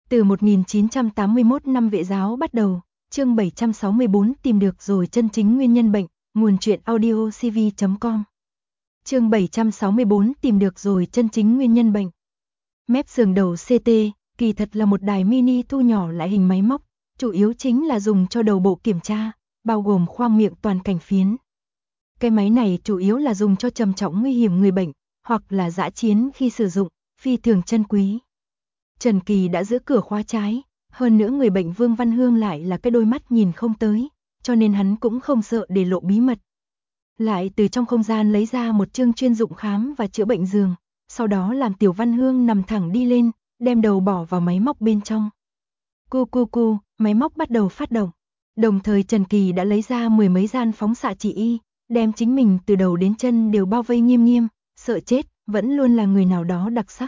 Từ 1981 năm vệ giáo bắt đầu, chương 764 tìm được rồi chân chính nguyên nhân bệnh, nguồn truyện audio cv.com. Chương 764 tìm được rồi chân chính nguyên nhân bệnh. Mép giường đầu CT, kỳ thật là một đài mini thu nhỏ lại hình máy móc, chủ yếu chính là dùng cho đầu bộ kiểm tra, bao gồm khoang miệng toàn cảnh phiến. Cái máy này chủ yếu là dùng cho trầm trọng nguy hiểm người bệnh, hoặc là dã chiến khi sử dụng, phi thường chân quý. Trần Kỳ đã giữ cửa khóa trái, hơn nữa người bệnh Vương Văn Hương lại là cái đôi mắt nhìn không tới, cho nên hắn cũng không sợ để lộ bí mật. Lại từ trong không gian lấy ra một chương chuyên dụng khám và chữa bệnh giường, sau đó làm Tiểu Văn Hương nằm thẳng đi lên, đem đầu bỏ vào máy móc bên trong. Cu, máy móc bắt đầu phát động. Đồng thời Trần Kỳ đã lấy ra 10 mấy gian phóng xạ chỉ y, đem chính mình từ đầu đến chân đều bao vây nghiêm nghiêm, sợ chết, vẫn luôn là người nào đó đặc sắc.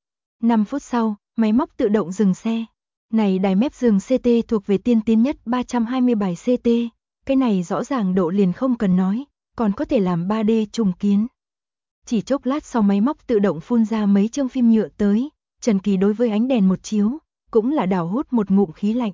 5 phút sau, máy móc tự động dừng xe. Này đài mép giường CT thuộc về tiên tiến nhất 320 bài CT, cái này rõ ràng độ liền không cần nói, còn có thể làm 3D trùng kiến. Chỉ chốc lát sau máy móc tự động phun ra mấy chương phim nhựa tới, Trần Kỳ đối với ánh đèn một chiếu, cũng là đảo hút một ngụm khí lạnh.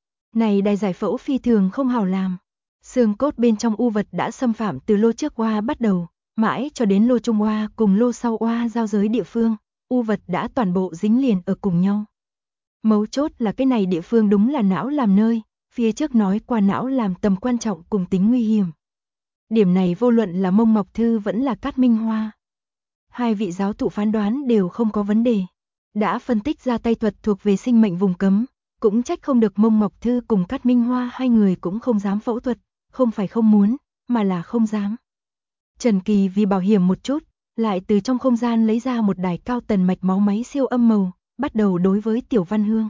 Này đài giải phẫu phi thường không hào làm. Xương cốt bên trong u vật đã xâm phạm từ lô trước oa bắt đầu, mãi cho đến lô trung oa cùng lô sau oa giao giới địa phương, u vật đã toàn bộ dính liền ở cùng nhau. Mấu chốt là cái này địa phương đúng là não làm nơi, phía trước nói qua não làm tầm quan trọng cùng tính nguy hiểm. Điểm này vô luận là Mông Ngọc Thư vẫn là Cát Minh Hoa. Hai vị giáo thụ phán đoán đều không có vấn đề. Đã phân tích ra tay thuật thuộc về sinh mệnh vùng cấm, cũng trách không được Mông Ngọc Thư cùng Cát Minh Hoa hai người cũng không dám phẫu thuật, không phải không muốn, mà là không dám. Trần Kỳ vì bảo hiểm một chút, lại từ trong không gian lấy ra một đài cao tần mạch máu máy siêu âm màu, bắt đầu đối với Tiểu Văn Hương.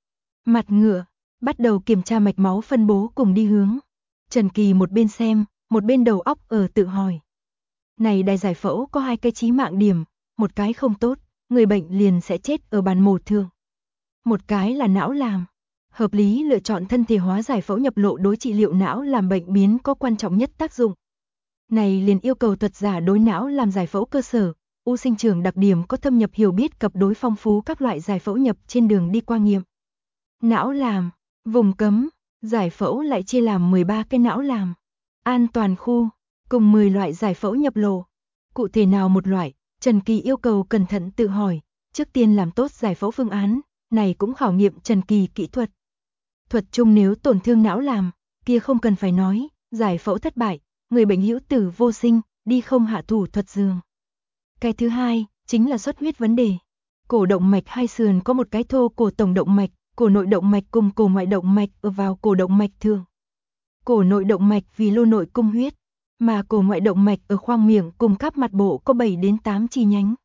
Mặt ngựa, bắt đầu kiểm tra mạch máu phân bố cùng đi hướng. Trần Kỳ một bên xem, một bên đầu óc ở tự hỏi. Này đài giải phẫu có hai cái chí mạng điểm, một cái không tốt, người bệnh liền sẽ chết ở bàn mổ thượng. Một cái là não làm. Hợp lý lựa chọn thân thể hóa giải phẫu nhập lộ đối trị liệu não làm bệnh biến có quan trọng nhất tác dụng. Này liền yêu cầu thuật giả đối não làm giải phẫu cơ sở, u sinh trưởng đặc điểm có thâm nhập hiểu biết cập đối phong phú các loại giải phẫu nhập trên đường đi qua nghiệm. Não làm, vùng cấm, giải phẫu lại chia làm 13 cái não làm, an toàn khu, cùng 10 loại giải phẫu nhập lộ. Cụ thể nào một loại, Trần Kỳ yêu cầu cẩn thận tự hỏi, trước tiên làm tốt giải phẫu phương án, này cũng khảo nghiệm Trần Kỳ kỹ thuật. Thuật chung nếu tổn thương não làm, kia không cần phải nói, giải phẫu thất bại, người bệnh hữu tử vô sinh, đi không hạ thủ thuật giường. Cái thứ hai, chính là xuất huyết vấn đề. Cổ động mạch hai sườn có một cái thô cổ tổng động mạch, cổ nội động mạch cùng cổ ngoại động mạch ở vào cổ động mạch thường. Cổ nội động mạch vì lô nội cung huyết, mà cổ ngoại động mạch ở khoang miệng cùng các mặt bộ có 7 đến 8 chi nhánh.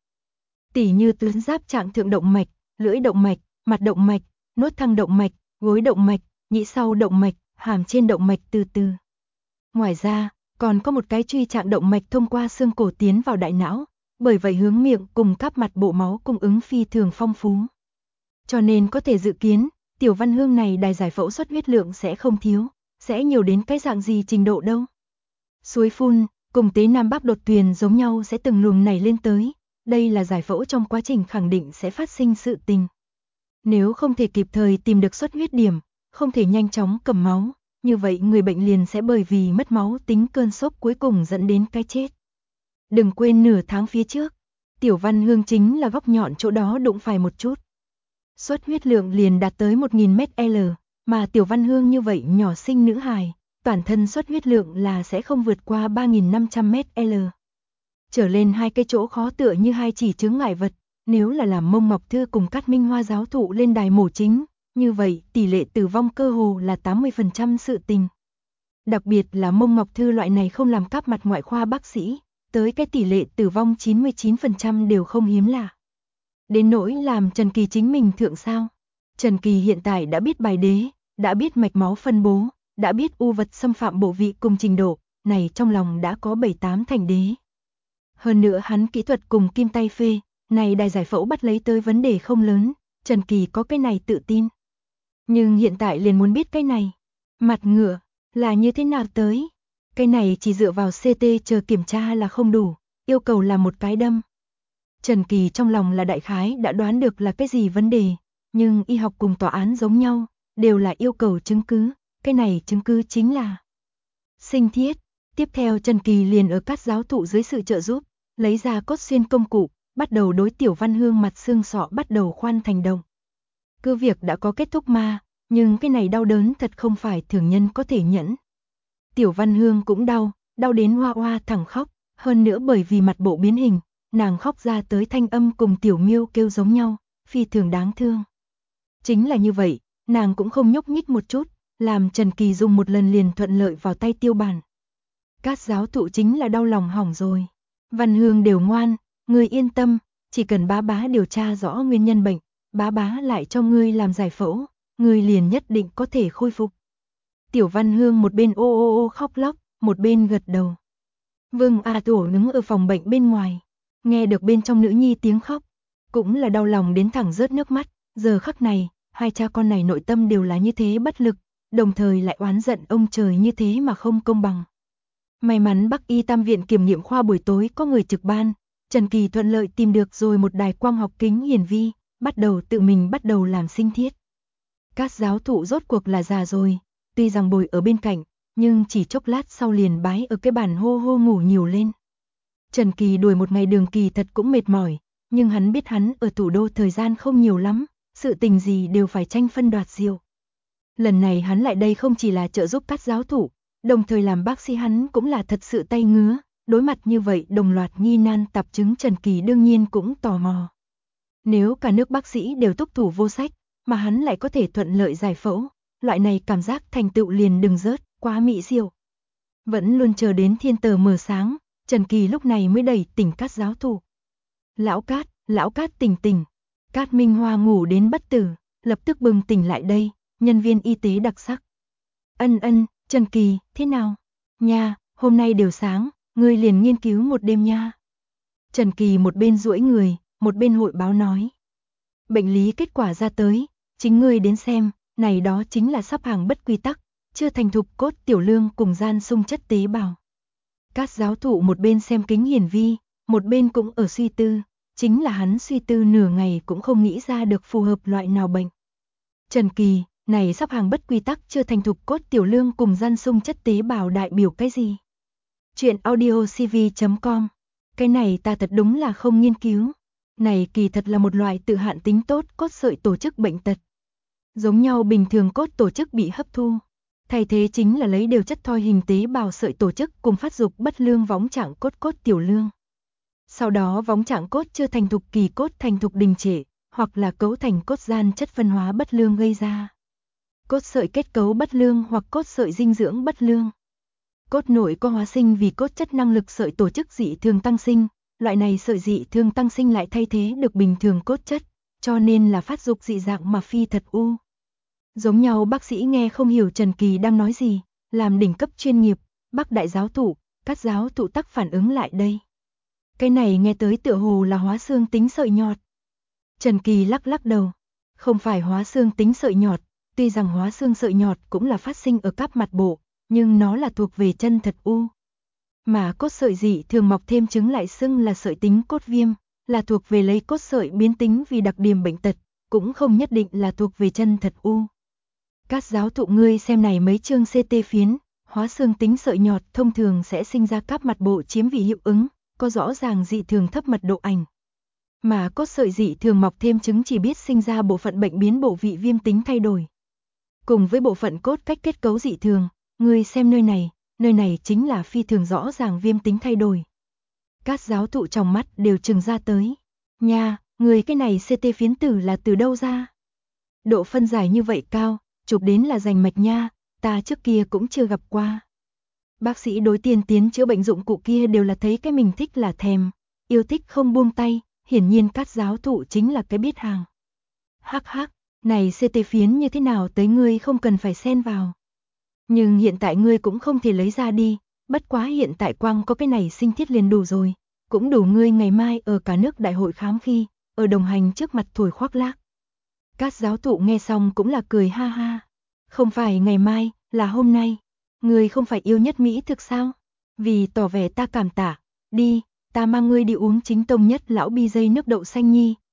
Tỉ như tuyến giáp trạng thượng động mạch, lưỡi động mạch, mặt động mạch, nốt thăng động mạch, gối động mạch, nhĩ sau động mạch, hàm trên động mạch từ từ. Ngoài ra, còn có một cái truy trạng động mạch thông qua xương cổ tiến vào đại não, bởi vậy hướng miệng cùng các mặt bộ máu cung ứng phi thường phong phú. Cho nên có thể dự kiến, Tiểu Văn Hương này đài giải phẫu xuất huyết lượng sẽ không thiếu, sẽ nhiều đến cái dạng gì trình độ đâu. Suối phun, cùng tế nam bắp đột tuyền giống nhau sẽ từng luồng nảy lên tới, đây là giải phẫu trong quá trình khẳng định sẽ phát sinh sự tình. Nếu không thể kịp thời tìm được xuất huyết điểm, không thể nhanh chóng cầm máu, như vậy người bệnh liền sẽ bởi vì mất máu tính cơn sốc cuối cùng dẫn đến cái chết. Đừng quên nửa tháng phía trước, Tiểu Văn Hương chính là góc nhọn chỗ đó đụng phải một chút. Xuất huyết lượng liền đạt tới 1000 ml, mà Tiểu Văn Hương như vậy nhỏ sinh nữ hài, toàn thân xuất huyết lượng là sẽ không vượt qua 3500 ml. Trở lên hai cái chỗ khó tựa như hai chỉ chướng ngại vật, nếu là làm Mông Ngọc Thư cùng Cát Minh Hoa giáo thụ lên đài mổ chính, như vậy tỷ lệ tử vong cơ hồ là 80% sự tình. Đặc biệt là Mông Ngọc Thư loại này không làm cáp mặt ngoại khoa bác sĩ, tới cái tỷ lệ tử vong 99% đều không hiếm lạ. Đến nỗi làm Trần Kỳ chính mình thượng sao. Trần Kỳ hiện tại đã biết bài đế, đã biết mạch máu phân bố, đã biết u vật xâm phạm bộ vị cùng trình độ, này trong lòng đã có 7-8 thành đế. Hơn nữa hắn kỹ thuật cùng kim tay phê, này đài giải phẫu bắt lấy tới vấn đề không lớn, Trần Kỳ có cái này tự tin. Nhưng hiện tại liền muốn biết cái này, mặt ngựa, là như thế nào tới. Cái này chỉ dựa vào CT chờ kiểm tra là không đủ, yêu cầu là một cái đâm. Trần Kỳ trong lòng là đại khái đã đoán được là cái gì vấn đề, nhưng y học cùng tòa án giống nhau, đều là yêu cầu chứng cứ, cái này chứng cứ chính là sinh thiết. Tiếp theo Trần Kỳ liền ở các giáo thụ dưới sự trợ giúp, lấy ra cốt xuyên công cụ, bắt đầu đối Tiểu Văn Hương mặt xương sọ bắt đầu khoan thành động. Cứ việc đã có kết thúc mà, nhưng cái này đau đớn thật không phải thường nhân có thể nhẫn. Tiểu Văn Hương cũng đau, đau đến hoa hoa thẳng khóc, hơn nữa bởi vì mặt bộ biến hình, nàng khóc ra tới thanh âm cùng Tiểu Miêu kêu giống nhau, phi thường đáng thương. Chính là như vậy, nàng cũng không nhúc nhích một chút, làm Trần Kỳ dùng một lần liền thuận lợi vào tay tiêu bản. Các giáo thụ chính là đau lòng hỏng rồi. Văn Hương đều ngoan, ngươi yên tâm, chỉ cần bá bá điều tra rõ nguyên nhân bệnh, bá bá lại cho ngươi làm giải phẫu, ngươi liền nhất định có thể khôi phục. Tiểu Văn Hương một bên ô ô ô khóc lóc, một bên gật đầu. Vương A Tổ đứng ở phòng bệnh bên ngoài, nghe được bên trong nữ nhi tiếng khóc, cũng là đau lòng đến thẳng rớt nước mắt. Giờ khắc này, hai cha con này nội tâm đều là như thế bất lực, đồng thời lại oán giận ông trời như thế mà không công bằng. May mắn Bắc Y Tam viện kiểm nghiệm khoa buổi tối có người trực ban, Trần Kỳ thuận lợi tìm được rồi một đài quang học kính hiển vi, tự mình bắt đầu làm sinh thiết. Các giáo thụ rốt cuộc là già rồi, tuy rằng bồi ở bên cạnh, nhưng chỉ chốc lát sau liền bái ở cái bàn hô hô ngủ nhiều lên. Trần Kỳ đuổi một ngày đường kỳ thật cũng mệt mỏi, nhưng hắn biết hắn ở thủ đô thời gian không nhiều lắm, sự tình gì đều phải tranh phân đoạt diệu. Lần này hắn lại đây không chỉ là trợ giúp các giáo thụ, đồng thời làm bác sĩ hắn cũng là thật sự tay ngứa, đối mặt như vậy đồng loạt nghi nan tạp chứng Trần Kỳ đương nhiên cũng tò mò. Nếu cả nước bác sĩ đều túc thủ vô sách, mà hắn lại có thể thuận lợi giải phẫu, loại này cảm giác thành tựu liền đừng rớt, quá mỹ diệu. Vẫn luôn chờ đến thiên tờ mờ sáng, Trần Kỳ lúc này mới đẩy tỉnh các giáo thụ. Lão Cát tỉnh tỉnh. Cát Minh Hoa ngủ đến bất tử, lập tức bừng tỉnh lại đây, nhân viên y tế đặc sắc. Ân, Trần Kỳ, thế nào? Nha, hôm nay đều sáng, ngươi liền nghiên cứu một đêm nha. Trần Kỳ một bên duỗi người, một bên hội báo nói. Bệnh lý kết quả ra tới, chính ngươi đến xem, này đó chính là sắp hàng bất quy tắc, chưa thành thục cốt tiểu lương cùng gian sung chất tế bào. Các giáo thụ một bên xem kính hiển vi, một bên cũng ở suy tư, chính là hắn suy tư nửa ngày cũng không nghĩ ra được phù hợp loại nào bệnh. Trần Kỳ, này sắp hàng bất quy tắc chưa thành thục cốt tiểu lương cùng gian sung chất tế bào đại biểu cái gì? Chuyện audiocv.com. Cái này ta thật đúng là không nghiên cứu. Này kỳ thật là một loại tự hạn tính tốt cốt sợi tổ chức bệnh tật. Giống nhau bình thường cốt tổ chức bị hấp thu, thay thế chính là lấy đều chất thoi hình tế bào sợi tổ chức cùng phát dục bất lương võng trạng cốt tiểu lương. Sau đó võng trạng cốt chưa thành thục kỳ cốt thành thục đình trệ, hoặc là cấu thành cốt gian chất phân hóa bất lương gây ra. Cốt sợi kết cấu bất lương hoặc cốt sợi dinh dưỡng bất lương. Cốt nội có hóa sinh vì cốt chất năng lực sợi tổ chức dị thường tăng sinh, loại này sợi dị thường tăng sinh lại thay thế được bình thường cốt chất, cho nên là phát dục dị dạng mà phi thật u. Giống nhau bác sĩ nghe không hiểu Trần Kỳ đang nói gì, làm đỉnh cấp chuyên nghiệp, Bắc đại giáo thụ, các giáo thụ tắc phản ứng lại đây. Cái này nghe tới tựa hồ là hóa xương tính sợi nhọt. Trần Kỳ lắc đầu, không phải hóa xương tính sợi nhọt, tuy rằng hóa xương sợi nhọt cũng là phát sinh ở các mặt bộ, nhưng nó là thuộc về chân thật u. Mà cốt sợi dị thường mọc thêm trứng lại xưng là sợi tính cốt viêm, là thuộc về lấy cốt sợi biến tính vì đặc điểm bệnh tật, cũng không nhất định là thuộc về chân thật u. Các giáo thụ ngươi xem này mấy chương CT phiến, hóa xương tính sợi nhọt thông thường sẽ sinh ra các mặt bộ chiếm vị hiệu ứng, có rõ ràng dị thường thấp mật độ ảnh. Mà cốt sợi dị thường mọc thêm trứng chỉ biết sinh ra bộ phận bệnh biến bộ vị viêm tính thay đổi. Cùng với bộ phận cốt cách kết cấu dị thường, ngươi xem nơi này chính là phi thường rõ ràng viêm tính thay đổi. Các giáo thụ trong mắt đều trừng ra tới. Nha, người cái này CT phiến tử là từ đâu ra? Độ phân giải như vậy cao, chụp đến là rành mạch nha, ta trước kia cũng chưa gặp qua. Bác sĩ đối tiên tiến chữa bệnh dụng cụ kia đều là thấy cái mình thích là thèm, yêu thích không buông tay, hiển nhiên các giáo thụ chính là cái biết hàng. Hắc, này CT phiến như thế nào tới ngươi không cần phải xen vào. Nhưng hiện tại ngươi cũng không thể lấy ra đi, bất quá hiện tại quang có cái này sinh thiết liền đủ rồi, cũng đủ ngươi ngày mai ở cả nước đại hội khám khi, ở đồng hành trước mặt thổi khoác lác. Các giáo thụ nghe xong cũng là cười ha ha. Không phải ngày mai, là hôm nay. Ngươi không phải yêu nhất Mỹ thực sao? Vì tỏ vẻ ta cảm tạ, đi, ta mang ngươi đi uống chính tông nhất lão bi dây nước đậu xanh nhi,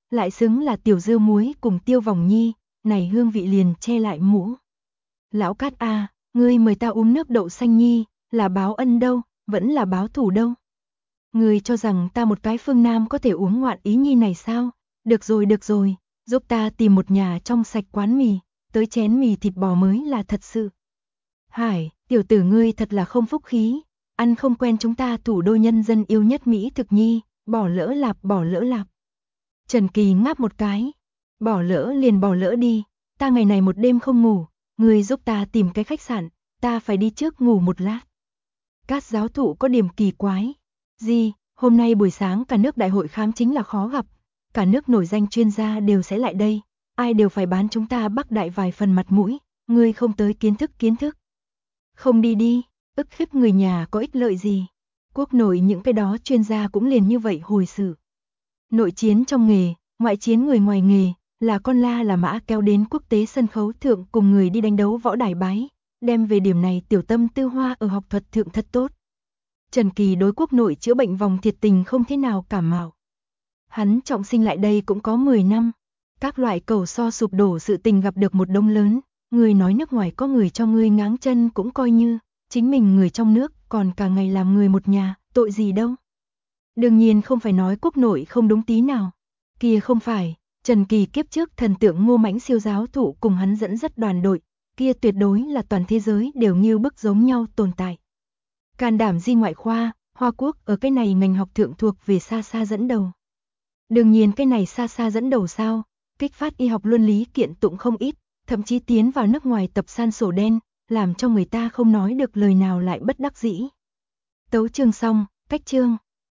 lại xứng là tiểu dưa muối cùng tiêu vòng nhi, này hương vị liền che lại mũ. Lão Cát a, ngươi mời ta uống nước đậu xanh nhi, là báo ân đâu, vẫn là báo thù đâu. Ngươi cho rằng ta một cái phương Nam có thể uống ngoạn ý nhi này sao? Được rồi, giúp ta tìm một nhà trong sạch quán mì, tới chén mì thịt bò mới là thật sự. Hải, tiểu tử ngươi thật là không phúc khí, ăn không quen chúng ta thủ đô nhân dân yêu nhất Mỹ thực nhi, bỏ lỡ lạp. Trần Kỳ ngáp một cái, bỏ lỡ liền bỏ lỡ đi, ta ngày này một đêm không ngủ, ngươi giúp ta tìm cái khách sạn, ta phải đi trước ngủ một lát. Cát giáo thụ có điểm kỳ quái. Gì, hôm nay buổi sáng cả nước đại hội khám chính là khó gặp, cả nước nổi danh chuyên gia đều sẽ lại đây, ai đều phải bán chúng ta Bắc Đại vài phần mặt mũi, ngươi không tới kiến thức. Không đi, ức hiếp người nhà có ích lợi gì. Quốc nội những cái đó chuyên gia cũng liền như vậy hồi sự. Nội chiến trong nghề, ngoại chiến người ngoài nghề, là con la là mã kéo đến quốc tế sân khấu thượng cùng người đi đánh đấu võ đài bái, đem về điểm này tiểu tâm tư hoa ở học thuật thượng thật tốt. Trần Kỳ đối quốc nội chữa bệnh vòng thiệt tình không thế nào cảm mạo. Hắn trọng sinh lại đây cũng có 10 năm, các loại cầu so sụp đổ sự tình gặp được một đống lớn, người nói nước ngoài có người cho ngươi ngáng chân cũng coi như, chính mình người trong nước còn cả ngày làm người một nhà, tội gì đâu. Đương nhiên không phải nói quốc nội không đúng tí nào, kia không phải, Trần Kỳ kiếp trước thần tượng Ngô Mãnh siêu giáo thụ cùng hắn dẫn dắt đoàn đội, kia tuyệt đối là toàn thế giới đều như bức giống nhau tồn tại. Can đảm di ngoại khoa, Hoa Quốc ở cái này ngành học thượng thuộc về xa dẫn đầu. Đương nhiên cái này xa dẫn đầu sao, kích phát y học luân lý kiện tụng không ít, thậm chí tiến vào nước ngoài tập san sổ đen, làm cho người ta không nói được lời nào lại bất đắc dĩ. Tấu chương xong, cách chương.